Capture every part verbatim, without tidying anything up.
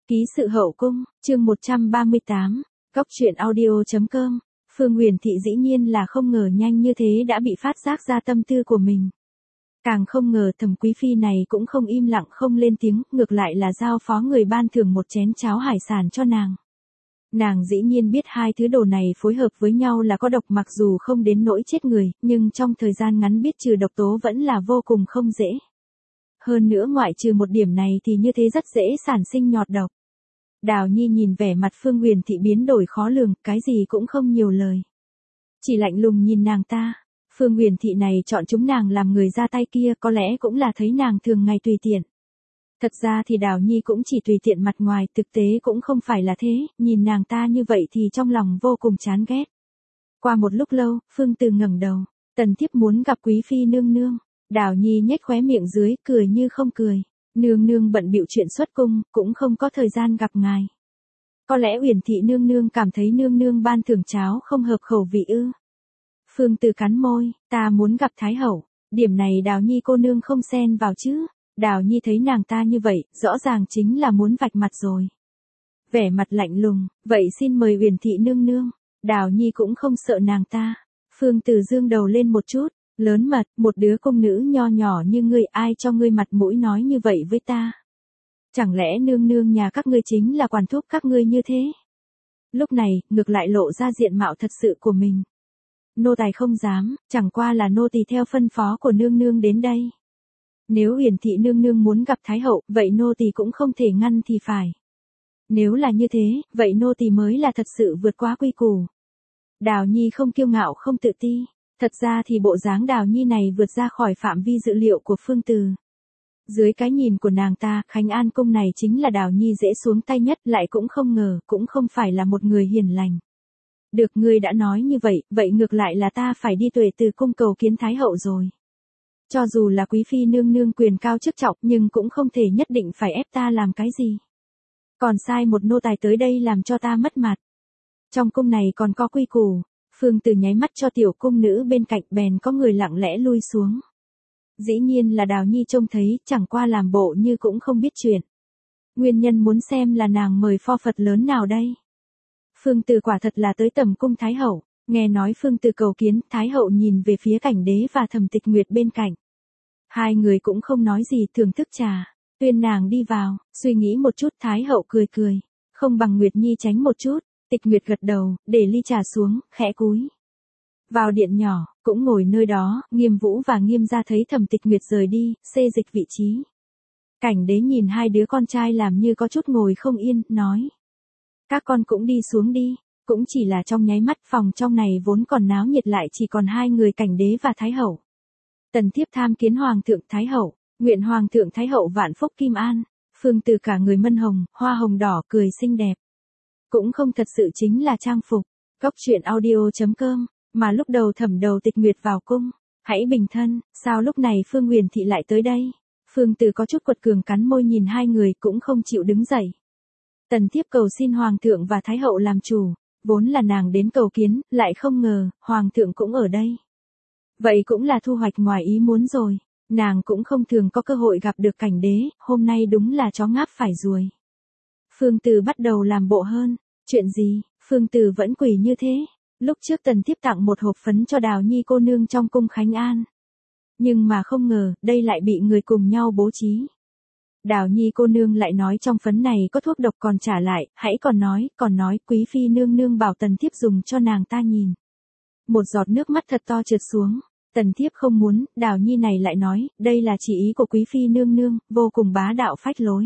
Ký sự hậu cung, chương một trăm ba mươi tám, Góc truyện audio chấm com. Phương Huyền Thị dĩ nhiên là không ngờ nhanh như thế đã bị phát giác ra tâm tư của mình. Càng không ngờ Thẩm Quý Phi này cũng không im lặng không lên tiếng, ngược lại là giao phó người ban thưởng một chén cháo hải sản cho nàng. Nàng dĩ nhiên biết hai thứ đồ này phối hợp với nhau là có độc, mặc dù không đến nỗi chết người, nhưng trong thời gian ngắn biết trừ độc tố vẫn là vô cùng không dễ. Hơn nữa ngoại trừ một điểm này thì như thế rất dễ sản sinh nhọt độc. Đào Nhi nhìn vẻ mặt Phương Huyền Thị biến đổi khó lường, cái gì cũng không nhiều lời. Chỉ lạnh lùng nhìn nàng ta. Phương Huyền Thị này chọn chúng nàng làm người ra tay kia có lẽ cũng là thấy nàng thường ngày tùy tiện. Thật ra thì Đào Nhi cũng chỉ tùy tiện mặt ngoài, thực tế cũng không phải là thế, nhìn nàng ta như vậy thì trong lòng vô cùng chán ghét. Qua một lúc lâu, Phương Từ ngẩng đầu, Tần Thiếp muốn gặp Quý Phi nương nương. Đào Nhi nhếch khóe miệng dưới, cười như không cười. Nương nương bận bịu chuyện xuất cung, cũng không có thời gian gặp ngài. Có lẽ Huyền Thị nương nương cảm thấy nương nương ban thưởng cháo không hợp khẩu vị ư? Phương Từ cắn môi, ta muốn gặp Thái Hậu. Điểm này Đào Nhi cô nương không xen vào chứ? Đào Nhi thấy nàng ta như vậy, rõ ràng chính là muốn vạch mặt rồi. Vẻ mặt lạnh lùng, vậy xin mời Huyền Thị nương nương. Đào Nhi cũng không sợ nàng ta. Phương Từ dương đầu lên một chút. Lớn mật, một đứa cung nữ nho nhỏ như ngươi, ai cho ngươi mặt mũi nói như vậy với ta? Chẳng lẽ nương nương nhà các ngươi chính là quản thúc các ngươi như thế? Lúc này, ngược lại lộ ra diện mạo thật sự của mình. Nô tài không dám, chẳng qua là nô tỳ theo phân phó của nương nương đến đây. Nếu Huyền Thị nương nương muốn gặp Thái Hậu, vậy nô tỳ cũng không thể ngăn thì phải. Nếu là như thế, vậy nô tỳ mới là thật sự vượt quá quy củ. Đào Nhi không kiêu ngạo không tự ti. Thật ra thì bộ dáng Đào Nhi này vượt ra khỏi phạm vi dự liệu của Phương Từ. Dưới cái nhìn của nàng ta, Khánh An cung này chính là Đào Nhi dễ xuống tay nhất, lại cũng không ngờ, cũng không phải là một người hiền lành. Được, ngươi đã nói như vậy, vậy ngược lại là ta phải đi Tuệ Từ cung cầu kiến Thái Hậu rồi. Cho dù là Quý Phi nương nương quyền cao chức trọng, nhưng cũng không thể nhất định phải ép ta làm cái gì. Còn sai một nô tài tới đây làm cho ta mất mặt. Trong cung này còn có quy củ. Phương Từ nháy mắt cho tiểu cung nữ bên cạnh, bèn có người lặng lẽ lui xuống. Dĩ nhiên là Đào Nhi trông thấy, chẳng qua làm bộ như cũng không biết chuyện. Nguyên nhân muốn xem là nàng mời pho Phật lớn nào đây. Phương Từ quả thật là tới tầm cung Thái Hậu, nghe nói Phương Từ cầu kiến, Thái Hậu nhìn về phía Cảnh Đế và Thẩm Tịch Nguyệt bên cạnh. Hai người cũng không nói gì, thưởng thức trà, tuyên nàng đi vào, suy nghĩ một chút, Thái Hậu cười cười, không bằng Nguyệt Nhi tránh một chút. Tịch Nguyệt gật đầu, để ly trà xuống, khẽ cúi. Vào điện nhỏ, cũng ngồi nơi đó, Nghiêm Vũ và Nghiêm Gia thấy Thẩm Tịch Nguyệt rời đi, xê dịch vị trí. Cảnh Đế nhìn hai đứa con trai làm như có chút ngồi không yên, nói. Các con cũng đi xuống đi, cũng chỉ là trong nháy mắt, phòng trong này vốn còn náo nhiệt lại chỉ còn hai người Cảnh Đế và Thái Hậu. Tần Thiếp tham kiến Hoàng thượng Thái Hậu, nguyện Hoàng thượng Thái Hậu vạn phúc kim an. Phương Từ cả người mân hồng, hoa hồng đỏ, cười xinh đẹp. Cũng không thật sự chính là trang phục. Góc truyện audio chấm com. Mà lúc đầu Thẩm Đầu Tịch Nguyệt vào cung. Hãy bình thân, sao lúc này Phương Huyền Thị lại tới đây? Phương Từ có chút quật cường cắn môi nhìn hai người cũng không chịu đứng dậy. Tần Thiếp cầu xin Hoàng thượng và Thái Hậu làm chủ. Vốn là nàng đến cầu kiến, lại không ngờ, Hoàng thượng cũng ở đây. Vậy cũng là thu hoạch ngoài ý muốn rồi. Nàng cũng không thường có cơ hội gặp được Cảnh Đế, hôm nay đúng là chó ngáp phải ruồi. Phương Từ bắt đầu làm bộ hơn. Chuyện gì? Phương Từ vẫn quỳ như thế. Lúc trước Tần Thiếp tặng một hộp phấn cho Đào Nhi cô nương trong cung Khánh An. Nhưng mà không ngờ, đây lại bị người cùng nhau bố trí. Đào Nhi cô nương lại nói trong phấn này có thuốc độc, còn trả lại, hãy còn nói, còn nói Quý Phi nương nương bảo Tần Thiếp dùng cho nàng ta nhìn. Một giọt nước mắt thật to trượt xuống. Tần Thiếp không muốn, Đào Nhi này lại nói, đây là chỉ ý của Quý Phi nương nương, vô cùng bá đạo phách lối.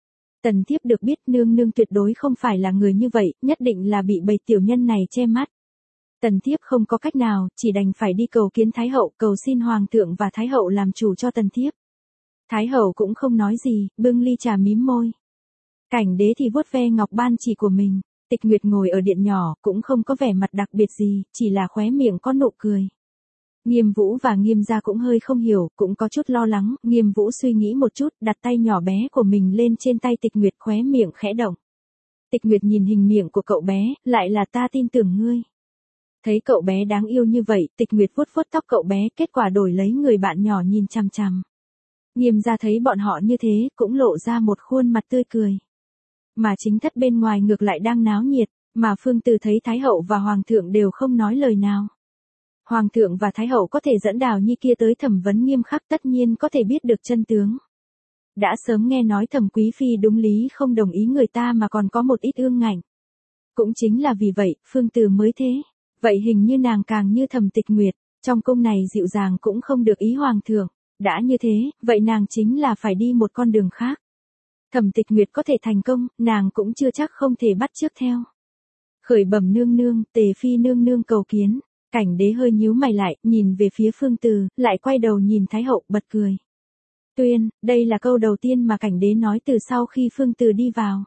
Tần Thiếp được biết nương nương tuyệt đối không phải là người như vậy, nhất định là bị bầy tiểu nhân này che mắt. Tần Thiếp không có cách nào, chỉ đành phải đi cầu kiến Thái Hậu, cầu xin Hoàng thượng và Thái Hậu làm chủ cho Tần Thiếp. Thái Hậu cũng không nói gì, bưng ly trà mím môi. Cảnh Đế thì vuốt ve ngọc ban chỉ của mình. Tịch Nguyệt ngồi ở điện nhỏ, cũng không có vẻ mặt đặc biệt gì, chỉ là khóe miệng có nụ cười. Nghiêm Vũ và Nghiêm Gia cũng hơi không hiểu, cũng có chút lo lắng. Nghiêm Vũ suy nghĩ một chút, đặt tay nhỏ bé của mình lên trên tay Tịch Nguyệt, khóe miệng khẽ động. Tịch Nguyệt nhìn hình miệng của cậu bé, lại là ta tin tưởng ngươi. Thấy cậu bé đáng yêu như vậy, Tịch Nguyệt vuốt vuốt tóc cậu bé, kết quả đổi lấy người bạn nhỏ nhìn chằm chằm. Nghiêm Gia thấy bọn họ như thế, cũng lộ ra một khuôn mặt tươi cười. mà chính thất bên ngoài ngược lại đang náo nhiệt, mà Phương Từ thấy Thái hậu và Hoàng thượng đều không nói lời nào. Hoàng thượng và Thái hậu có thể dẫn Đào Nhi kia tới thẩm vấn nghiêm khắc, tất nhiên có thể biết được chân tướng. Đã sớm nghe nói Thẩm Quý Phi đúng lý không đồng ý người ta mà còn có một ít ương ngạnh. Cũng chính là vì vậy, Phương Từ mới thế. Vậy hình như nàng càng như Thẩm Tịch Nguyệt, trong cung này dịu dàng cũng không được ý Hoàng thượng. Đã như thế, vậy nàng chính là phải đi một con đường khác. Thẩm Tịch Nguyệt có thể thành công, nàng cũng chưa chắc không thể bắt chước theo. Khởi bẩm nương nương, Tề Phi nương nương cầu kiến. Cảnh Đế hơi nhíu mày lại, nhìn về phía Phương Từ, lại quay đầu nhìn Thái hậu, bật cười. Tuyên, đây là câu đầu tiên mà Cảnh Đế nói từ sau khi Phương Từ đi vào.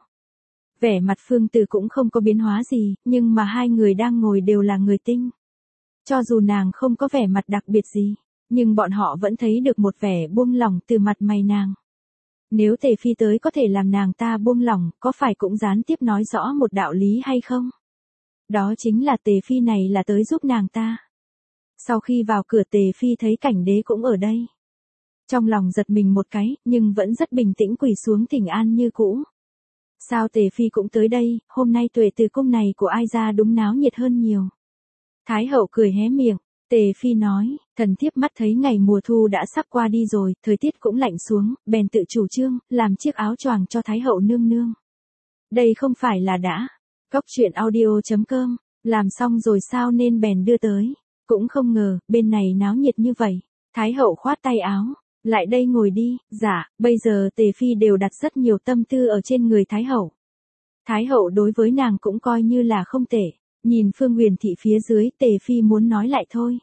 Vẻ mặt Phương Từ cũng không có biến hóa gì, nhưng mà hai người đang ngồi đều là người tinh. Cho dù nàng không có vẻ mặt đặc biệt gì, nhưng bọn họ vẫn thấy được một vẻ buông lỏng từ mặt mày nàng. Nếu Tề Phi tới có thể làm nàng ta buông lỏng, có phải cũng gián tiếp nói rõ một đạo lý hay không? Đó chính là Tề Phi này là tới giúp nàng ta. Sau khi vào cửa Tề Phi thấy Cảnh Đế cũng ở đây. Trong lòng giật mình một cái, nhưng vẫn rất bình tĩnh quỳ xuống thỉnh an như cũ. Sao Tề Phi cũng tới đây, hôm nay Tuệ Từ cung này của ai ra đúng náo nhiệt hơn nhiều. Thái hậu cười hé miệng, Tề Phi nói, thần thiếp mắt thấy ngày mùa thu đã sắp qua đi rồi, thời tiết cũng lạnh xuống, bèn tự chủ trương, làm chiếc áo choàng cho Thái hậu nương nương. Đây không phải là đã, cóc truyện audio chấm com, làm xong rồi sao nên bèn đưa tới, cũng không ngờ, bên này náo nhiệt như vậy. Thái hậu khoát tay áo, lại đây ngồi đi, dạ, bây giờ Tề Phi đều đặt rất nhiều tâm tư ở trên người Thái hậu. Thái hậu đối với nàng cũng coi như là không tệ, nhìn Phương Huyền Thị phía dưới Tề Phi muốn nói lại thôi.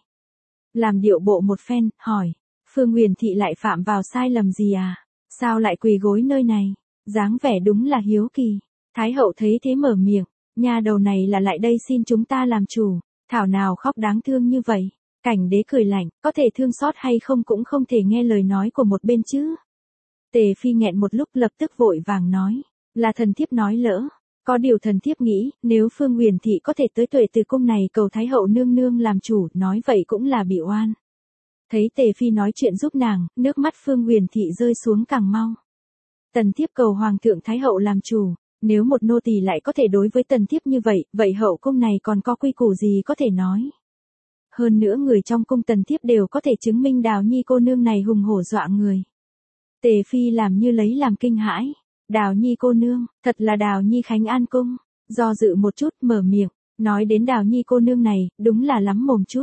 Làm điệu bộ một phen, hỏi, Phương Huyền Thị lại phạm vào sai lầm gì à, sao lại quỳ gối nơi này, dáng vẻ đúng là hiếu kỳ. Thái hậu thấy thế mở miệng, nha đầu này là lại đây xin chúng ta làm chủ, thảo nào khóc đáng thương như vậy. Cảnh Đế cười lạnh, có thể thương xót hay không cũng không thể nghe lời nói của một bên chứ. Tề Phi nghẹn một lúc lập tức vội vàng nói, là thần thiếp nói lỡ, có điều thần thiếp nghĩ, nếu Phương Huyền Thị có thể tới Tuệ Từ cung này cầu Thái hậu nương nương làm chủ, nói vậy cũng là bị oan. Thấy Tề Phi nói chuyện giúp nàng, nước mắt Phương Huyền Thị rơi xuống càng mau. Tần thiếp cầu Hoàng thượng Thái hậu làm chủ, nếu một nô tỳ lại có thể đối với tần thiếp như vậy, vậy hậu cung này còn có quy củ gì có thể nói. Hơn nữa người trong cung tần thiếp đều có thể chứng minh Đào Nhi cô nương này hùng hổ dọa người. Tề Phi làm như lấy làm kinh hãi. Đào Nhi cô nương, thật là Đào Nhi Khánh An cung. Do dự một chút mở miệng, nói đến Đào Nhi cô nương này, đúng là lắm mồm chút.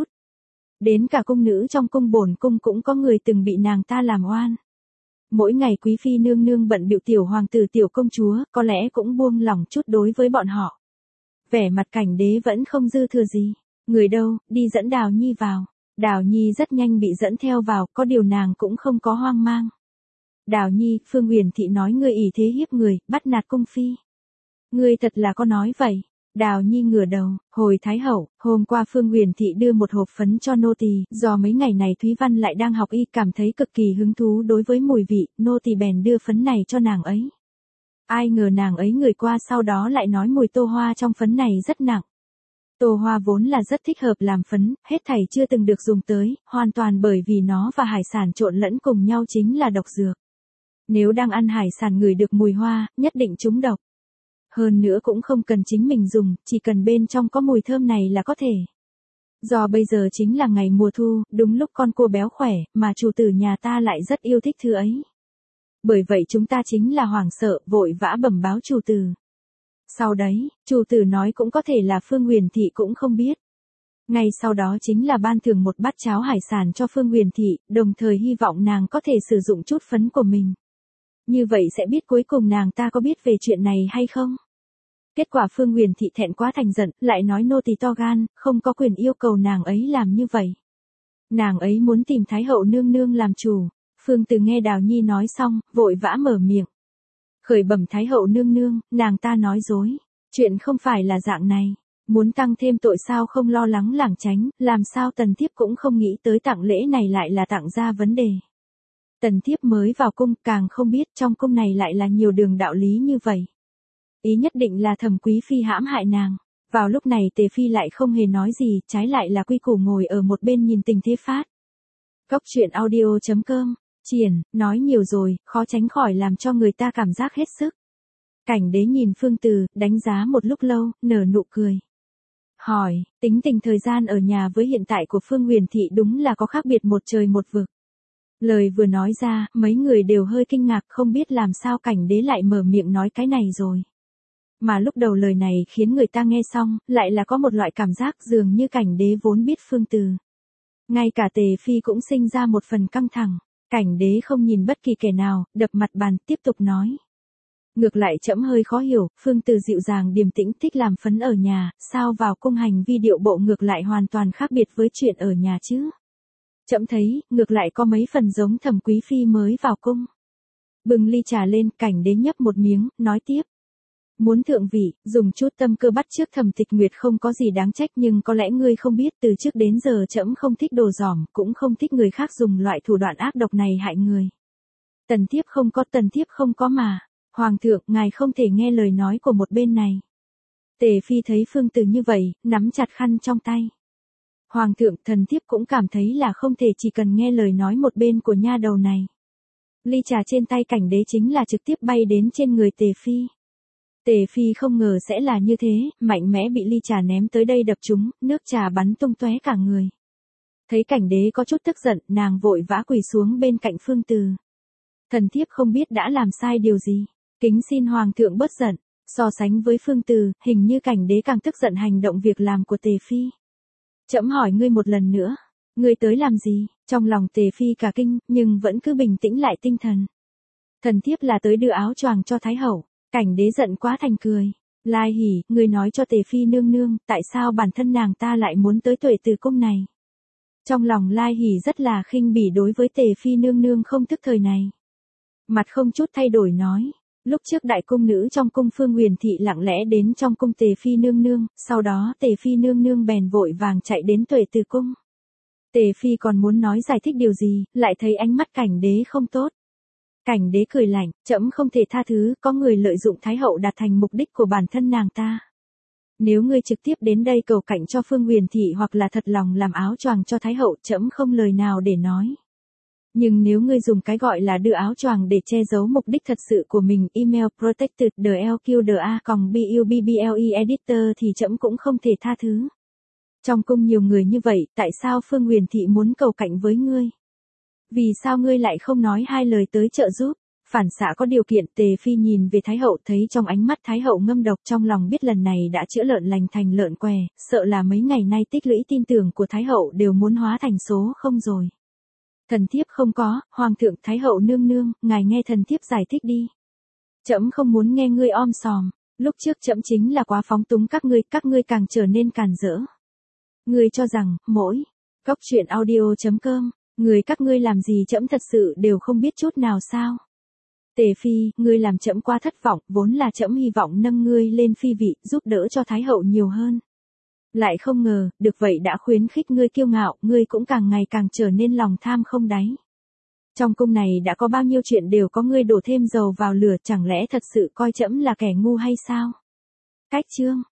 Đến cả cung nữ trong cung bổn cung cũng có người từng bị nàng ta làm oan. Mỗi ngày quý phi nương nương bận bịu tiểu hoàng tử tiểu công chúa, có lẽ cũng buông lỏng chút đối với bọn họ. Vẻ mặt Cảnh Đế vẫn không dư thừa gì. Người đâu, đi dẫn Đào Nhi vào. Đào Nhi rất nhanh bị dẫn theo vào, có điều nàng cũng không có hoang mang. Đào Nhi, Phương Huyền Thị nói ngươi ỷ thế hiếp người, bắt nạt cung phi. Ngươi thật là có nói vậy. Đào Nhi ngửa đầu, hồi Thái hậu, hôm qua Phương Huyền Thị đưa một hộp phấn cho nô tỳ, do mấy ngày này Thúy Văn lại đang học y cảm thấy cực kỳ hứng thú đối với mùi vị, nô tỳ bèn đưa phấn này cho nàng ấy. Ai ngờ nàng ấy ngửi qua sau đó lại nói mùi tô hoa trong phấn này rất nặng. Tô hoa vốn là rất thích hợp làm phấn, hết thảy chưa từng được dùng tới, hoàn toàn bởi vì nó và hải sản trộn lẫn cùng nhau chính là độc dược. Nếu đang ăn hải sản ngửi được mùi hoa, nhất định trúng độc. Hơn nữa cũng không cần chính mình dùng, chỉ cần bên trong có mùi thơm này là có thể. Do bây giờ chính là ngày mùa thu, đúng lúc con cua béo khỏe, mà chủ tử nhà ta lại rất yêu thích thứ ấy. Bởi vậy chúng ta chính là hoảng sợ, vội vã bẩm báo chủ tử. Sau đấy, chủ tử nói cũng có thể là Phương Huyền Thị cũng không biết. Ngay sau đó chính là ban thưởng một bát cháo hải sản cho Phương Huyền Thị, đồng thời hy vọng nàng có thể sử dụng chút phấn của mình. Như vậy sẽ biết cuối cùng nàng ta có biết về chuyện này hay không. Kết quả Phương Huyền Thị thẹn quá thành giận, lại nói nô tỳ to gan, không có quyền yêu cầu nàng ấy làm như vậy. Nàng ấy muốn tìm Thái hậu nương nương làm chủ. Phương Từ nghe Đào Nhi nói xong, vội vã mở miệng. Khởi bẩm Thái hậu nương nương, nàng ta nói dối. Chuyện không phải là dạng này. Muốn tăng thêm tội sao không lo lắng lảng tránh, làm sao tần thiếp cũng không nghĩ tới tặng lễ này lại là tặng ra vấn đề. Tần thiếp mới vào cung, càng không biết trong cung này lại là nhiều đường đạo lý như vậy. Ý nhất định là Thẩm Quý Phi hãm hại nàng. Vào lúc này Tề Phi lại không hề nói gì, trái lại là quy củ ngồi ở một bên nhìn tình thế phát. Cóc truyện audio chấm com, triển, nói nhiều rồi, khó tránh khỏi làm cho người ta cảm giác hết sức. Cảnh đế nhìn Phương Từ, đánh giá một lúc lâu, nở nụ cười. Hỏi, tính tình thời gian ở nhà với hiện tại của Phương Huyền Thị đúng là có khác biệt một trời một vực. Lời vừa nói ra, mấy người đều hơi kinh ngạc không biết làm sao cảnh đế lại mở miệng nói cái này rồi. Mà lúc đầu lời này khiến người ta nghe xong, lại là có một loại cảm giác dường như cảnh đế vốn biết Phương Từ. Ngay cả Tề Phi cũng sinh ra một phần căng thẳng, cảnh đế không nhìn bất kỳ kẻ nào, đập mặt bàn, tiếp tục nói. Ngược lại trẫm hơi khó hiểu, Phương Từ dịu dàng điềm tĩnh thích làm phấn ở nhà, sao vào cung hành vi điệu bộ ngược lại hoàn toàn khác biệt với chuyện ở nhà chứ. Trẫm thấy, ngược lại có mấy phần giống Thẩm Quý Phi mới vào cung. Bưng ly trà lên, cảnh đế nhấp một miếng, nói tiếp. Muốn thượng vị, dùng chút tâm cơ bắt trước Thẩm Tịch Nguyệt không có gì đáng trách nhưng có lẽ ngươi không biết từ trước đến giờ trẫm không thích đồ dỏm, cũng không thích người khác dùng loại thủ đoạn ác độc này hại người. Tần thiếp không có, tần thiếp không có mà. Hoàng thượng, ngài không thể nghe lời nói của một bên này. Tề Phi thấy Phương Từ như vậy, nắm chặt khăn trong tay. Hoàng thượng, thần thiếp cũng cảm thấy là không thể chỉ cần nghe lời nói một bên của nha đầu này. Ly trà trên tay cảnh đế chính là trực tiếp bay đến trên người Tề Phi. Tề Phi không ngờ sẽ là như thế, mạnh mẽ bị ly trà ném tới đây đập trúng, nước trà bắn tung tóe cả người. Thấy cảnh đế có chút tức giận, nàng vội vã quỳ xuống bên cạnh Phương Từ. Thần thiếp không biết đã làm sai điều gì. Kính xin Hoàng thượng bớt giận, so sánh với Phương Từ, hình như cảnh đế càng tức giận hành động việc làm của Tề Phi. Trẫm hỏi ngươi một lần nữa, ngươi tới làm gì? Trong lòng Tề Phi cả kinh, nhưng vẫn cứ bình tĩnh lại tinh thần. Thần thiếp là tới đưa áo choàng cho Thái Hậu, cảnh đế giận quá thành cười. Lai Hỉ, ngươi nói cho Tề Phi nương nương, tại sao bản thân nàng ta lại muốn tới Tuệ Từ cung này? Trong lòng Lai Hỉ rất là khinh bỉ đối với Tề Phi nương nương không thức thời này. Mặt không chút thay đổi nói. Lúc trước đại cung nữ trong cung Phương Huyền Thị lặng lẽ đến trong cung Tề Phi nương nương, sau đó Tề Phi nương nương bèn vội vàng chạy đến Tuệ Từ cung. Tề Phi còn muốn nói giải thích điều gì, lại thấy ánh mắt cảnh đế không tốt. Cảnh đế cười lạnh, trẫm không thể tha thứ, có người lợi dụng Thái Hậu đạt thành mục đích của bản thân nàng ta. Nếu ngươi trực tiếp đến đây cầu cảnh cho Phương Huyền Thị hoặc là thật lòng làm áo choàng cho Thái Hậu, trẫm không lời nào để nói. Nhưng nếu ngươi dùng cái gọi là đưa áo choàng để che giấu mục đích thật sự của mình, email protected the lq the a bubble editor thì trẫm cũng không thể tha thứ. Trong cung nhiều người như vậy, tại sao Phương Huyền Thị muốn cầu cạnh với ngươi? Vì sao ngươi lại không nói hai lời tới trợ giúp? Phản xạ có điều kiện. Tề Phi nhìn về Thái Hậu, thấy trong ánh mắt Thái Hậu ngâm độc, trong lòng biết lần này đã chữa lợn lành thành lợn què, sợ là mấy ngày nay tích lũy tin tưởng của Thái Hậu đều muốn hóa thành số không rồi. Thần thiếp không có, Hoàng thượng, Thái Hậu nương nương, ngài nghe thần thiếp giải thích đi. Trẫm không muốn nghe ngươi om sòm, lúc trước trẫm chính là quá phóng túng các ngươi, các ngươi càng trở nên càn rỡ. Ngươi cho rằng, mỗi, góc truyện audio chấm com, người các ngươi làm gì trẫm thật sự đều không biết chút nào sao. Tề Phi, ngươi làm trẫm quá thất vọng, vốn là trẫm hy vọng nâng ngươi lên phi vị, giúp đỡ cho Thái Hậu nhiều hơn. Lại không ngờ, được vậy đã khuyến khích ngươi kiêu ngạo, ngươi cũng càng ngày càng trở nên lòng tham không đáy. Trong cung này đã có bao nhiêu chuyện đều có ngươi đổ thêm dầu vào lửa, chẳng lẽ thật sự coi trẫm là kẻ ngu hay sao? Cách chương